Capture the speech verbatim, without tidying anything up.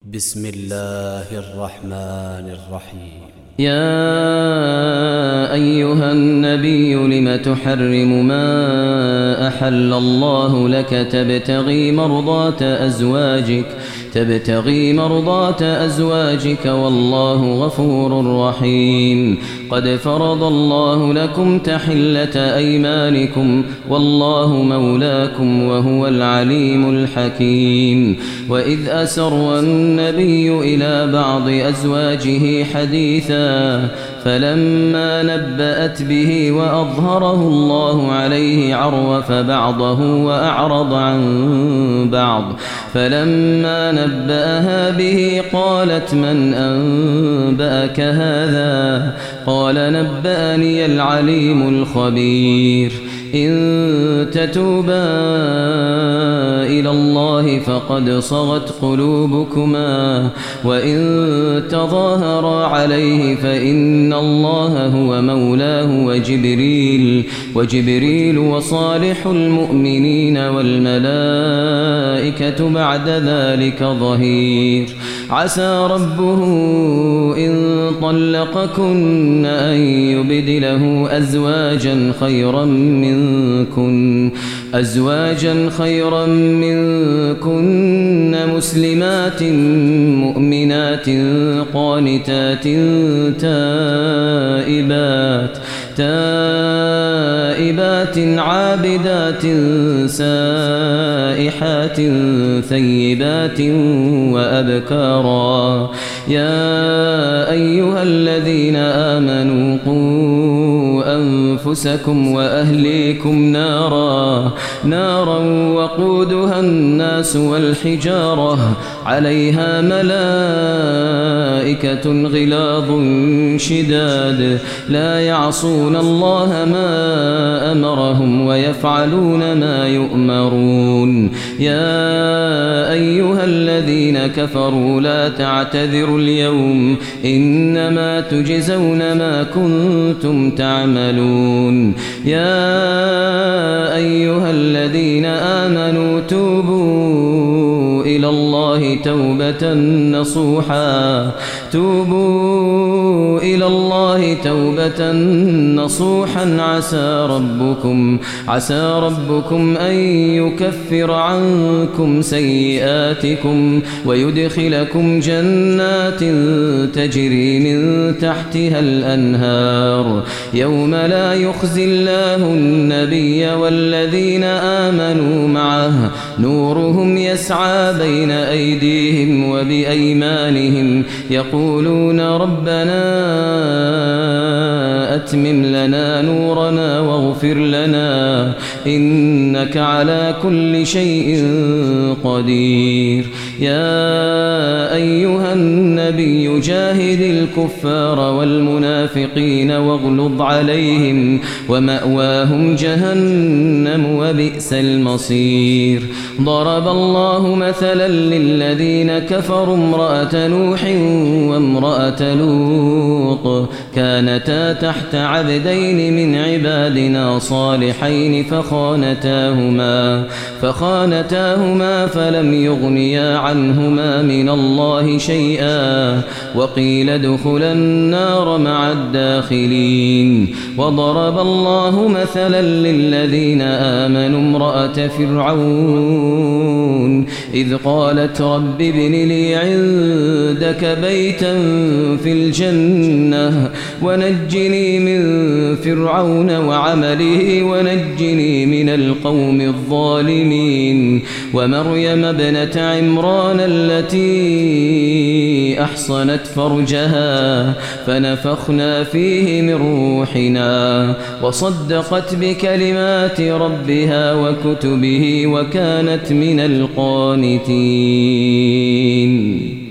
بسم الله الرحمن الرحيم. يا أيها النبي لم تحرم ما أحل الله لك تبتغي مرضات أزواجك تبتغي مرضات أزواجك والله غفور رحيم. قد فرض الله لكم تحلة أيمانكم والله مولاكم وهو العليم الحكيم. وإذ أسر النبي إلى بعض أزواجه حديثا فلما نبأت به وأظهره الله عليه عرف بعضه وأعرض عن بعض فلما نبأها به قالت من أنبأك هذا؟ قال نبأني العليم الخبير. إن تتوبا إلى الله فقد صغت قلوبكما وإن تظاهرا عليه فإن الله هو مولاه وجبريل وجبريل وصالح المؤمنين والملائكة بعد ذلك ظهير. عسى ربه إن طلقكن أن يبدله أزواجا خيرا منكن أزواجا خيرا منكن مسلمات مؤمنات قانتات تائبات تائبات عابدات سائحات ثيبات وأبكارا. يا أيها الذين آمنوا قوا أنفسكم وأهليكم نارا نارا وقودها الناس والحجارة عليها ملائكة غلاظ شداد لا يعصون الله ما أمرهم ويفعلون ما يؤمرون. يا أيها الذين كفروا لا تعتذروا اليوم إنما تجزون ما كنتم تعملون. يا أيها الذين آمنوا توبوا إلى الله توبة نصوحا توبوا إلى الله توبة نصوحا عسى ربكم عسى ربكم أن يكفر عنكم سيئاتكم ويدخلكم جنات تجري من تحتها الأنهار يوم لا يخزي الله النبي والذين آمنوا معه نورهم يسعى بين أيديهم وبأيمانهم يقولون ربنا أتمم لنا نورنا واغفر لنا إنك على كل شيء قدير. يا أيها النبي جاهد الكفار والمنافقين واغلظ عليهم ومأواهم جهنم وبئس المصير. ضرب الله مثلا للذين كفروا امرأة نوح وامرأة لوط كانتا تحت عبدين من عبادنا صالحين فخانتاهما فخانتاهما فلم يغنيا عنهما من الله شيئا وقيل ادخلا النار مع الداخلين. وضرب الله مثلا للذين آمنوا امرأة فرعون إذ قالت رب ابن لي عندك بيتا في الجنة ونجني من فرعون وعمله ونجني من القوم الظالمين. ومريم ابنة عمران التي أحصنت فرجها فنفخنا فيه من روحنا وصدقت بكلمات ربها وكتبه وكانت من القانتين.